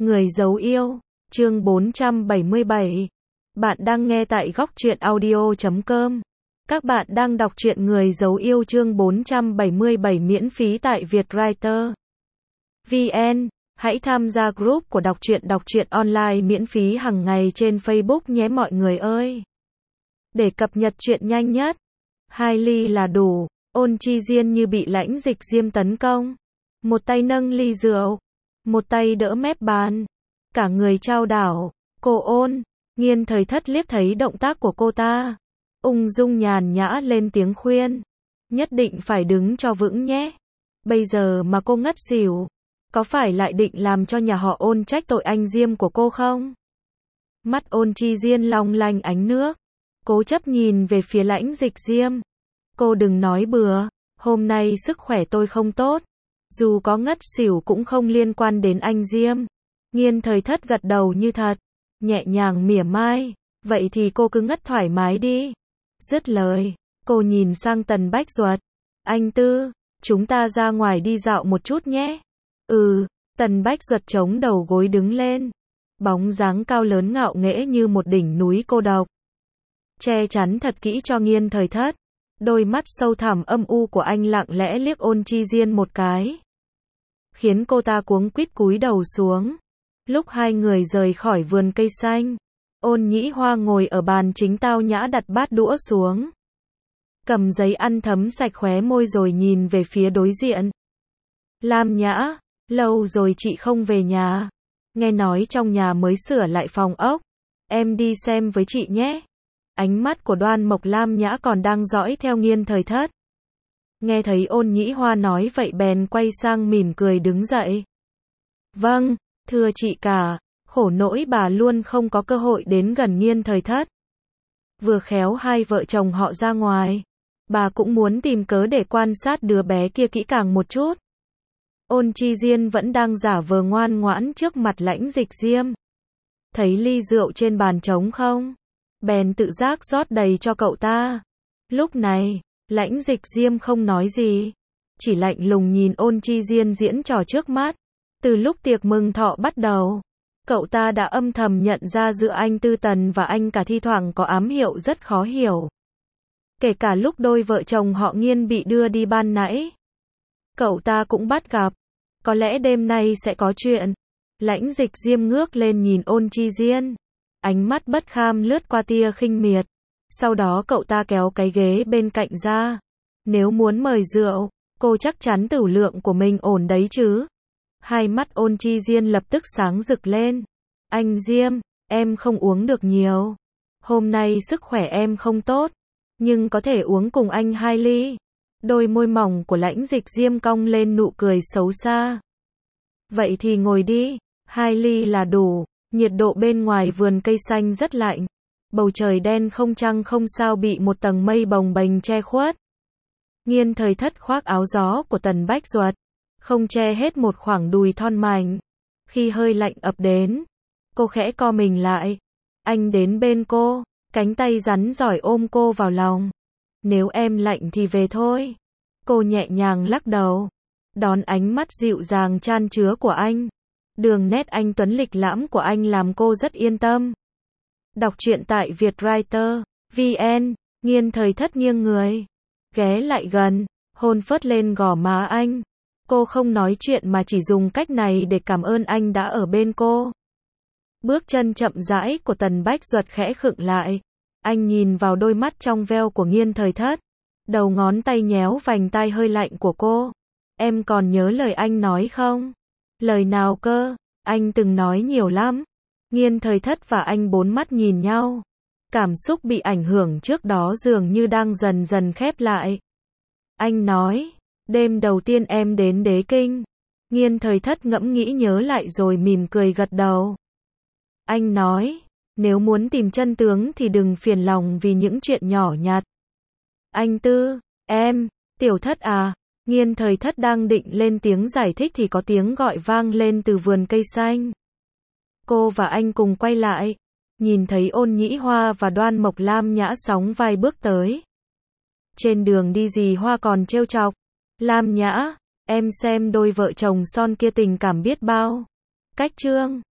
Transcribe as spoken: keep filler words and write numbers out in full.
Người giấu yêu, chương bốn trăm bảy mươi bảy. Bạn đang nghe tại góc truyện audio chấm com. Các bạn đang đọc truyện Người giấu yêu chương bốn trăm bảy mươi bảy miễn phí tại Vietwriter vê en. Hãy tham gia group của đọc truyện đọc truyện online miễn phí hàng ngày trên Facebook nhé mọi người ơi. Để cập nhật truyện nhanh nhất, hai ly là đủ. Ôn Chi Diên như bị lãnh dịch diêm tấn công. Một tay nâng ly rượu, một tay đỡ mép bàn, cả người chao đảo. Cô Ôn, Nghiên Thời Thất liếc thấy động tác của cô ta, ung dung nhàn nhã lên tiếng khuyên. Nhất định phải đứng cho vững nhé. Bây giờ mà cô ngất xỉu, có phải lại định làm cho nhà họ Ôn trách tội anh Diêm của cô không? Mắt Ôn Chi Diên long lanh ánh nước, cố chấp nhìn về phía lãnh dịch diêm. Cô đừng nói bừa, hôm nay sức khỏe tôi không tốt. Dù có ngất xỉu cũng không liên quan đến anh Diêm. Nghiên Thời Thất gật đầu như thật, nhẹ nhàng mỉa mai. Vậy thì cô cứ ngất thoải mái đi. Dứt lời, cô nhìn sang Tần Bách Duật. Anh Tư, chúng ta ra ngoài đi dạo một chút nhé. Ừ, Tần Bách Duật chống đầu gối đứng lên. Bóng dáng cao lớn ngạo nghễ như một đỉnh núi cô độc. Che chắn thật kỹ cho Nghiên Thời Thất. Đôi mắt sâu thẳm âm u của anh lặng lẽ liếc Ôn Chi Diên một cái, khiến cô ta cuống quýt cúi đầu xuống. Lúc hai người rời khỏi vườn cây xanh, Ôn Nhĩ Hoa ngồi ở bàn chính tao nhã đặt bát đũa xuống, cầm giấy ăn thấm sạch khóe môi rồi nhìn về phía đối diện. Lam Nhã, lâu rồi chị không về nhà. Nghe nói trong nhà mới sửa lại phòng ốc, em đi xem với chị nhé. Ánh mắt của Đoan Mộc Lam Nhã còn đang dõi theo Nghiên Thời Thất. Nghe thấy Ôn Nhĩ Hoa nói vậy bèn quay sang mỉm cười đứng dậy. Vâng, thưa chị cả, khổ nỗi bà luôn không có cơ hội đến gần Nghiên Thời Thất. Vừa khéo hai vợ chồng họ ra ngoài, bà cũng muốn tìm cớ để quan sát đứa bé kia kỹ càng một chút. Ôn Chi Diên vẫn đang giả vờ ngoan ngoãn trước mặt lãnh dịch diêm. Thấy ly rượu trên bàn trống không, bèn tự giác rót đầy cho cậu ta. Lúc này, lãnh dịch diêm không nói gì, chỉ lạnh lùng nhìn Ôn Chi Diên diễn trò trước mắt. Từ lúc tiệc mừng thọ bắt đầu, cậu ta đã âm thầm nhận ra giữa anh Tư Tần và anh cả thi thoảng có ám hiệu rất khó hiểu. Kể cả lúc đôi vợ chồng họ Nghiên bị đưa đi ban nãy, cậu ta cũng bắt gặp. Có lẽ đêm nay sẽ có chuyện. Lãnh dịch diêm ngước lên nhìn Ôn Chi Diên, ánh mắt bất kham lướt qua tia khinh miệt. Sau đó cậu ta kéo cái ghế bên cạnh ra. Nếu muốn mời rượu, cô chắc chắn tửu lượng của mình ổn đấy chứ. Hai mắt Ôn Chi Diên lập tức sáng rực lên. Anh Diêm, em không uống được nhiều. Hôm nay sức khỏe em không tốt, nhưng có thể uống cùng anh hai ly. Đôi môi mỏng của lãnh dịch diêm cong lên nụ cười xấu xa. Vậy thì ngồi đi, hai ly là đủ. Nhiệt độ bên ngoài vườn cây xanh rất lạnh. Bầu trời đen không trăng không sao bị một tầng mây bồng bềnh che khuất. Nghiên Thời Thất khoác áo gió của Tần Bách Duật, không che hết một khoảng đùi thon mảnh. Khi hơi lạnh ập đến, cô khẽ co mình lại. Anh đến bên cô, cánh tay rắn giỏi ôm cô vào lòng. Nếu em lạnh thì về thôi. Cô nhẹ nhàng lắc đầu, đón ánh mắt dịu dàng chan chứa của anh. Đường nét anh tuấn lịch lãm của anh làm cô rất yên tâm. Đọc truyện tại Vietwriter vê en. Nghiên Thời Thất nghiêng người, ghé lại gần, hôn phớt lên gò má anh. Cô không nói chuyện mà chỉ dùng cách này để cảm ơn anh đã ở bên cô. Bước chân chậm rãi của Tần Bách Duật khẽ khựng lại. Anh nhìn vào đôi mắt trong veo của Nghiên Thời Thất. Đầu ngón tay nhéo vành tai hơi lạnh của cô. Em còn nhớ lời anh nói không? Lời nào cơ? Anh từng nói nhiều lắm. Nghiên Thời Thất và anh bốn mắt nhìn nhau. Cảm xúc bị ảnh hưởng trước đó dường như đang dần dần khép lại. Anh nói, đêm đầu tiên em đến Đế Kinh. Nghiên Thời Thất ngẫm nghĩ nhớ lại rồi mỉm cười gật đầu. Anh nói, nếu muốn tìm chân tướng thì đừng phiền lòng vì những chuyện nhỏ nhặt. Anh Tư, em, Tiểu Thất à. Nghiên Thời Thất đang định lên tiếng giải thích thì có tiếng gọi vang lên từ vườn cây xanh. Cô và anh cùng quay lại, nhìn thấy Ôn Nhĩ Hoa và Đoan Mộc Lam Nhã sóng vai bước tới. Trên đường đi dì Hoa còn trêu chọc. Lam Nhã, em xem đôi vợ chồng son kia tình cảm biết bao. Cách trương.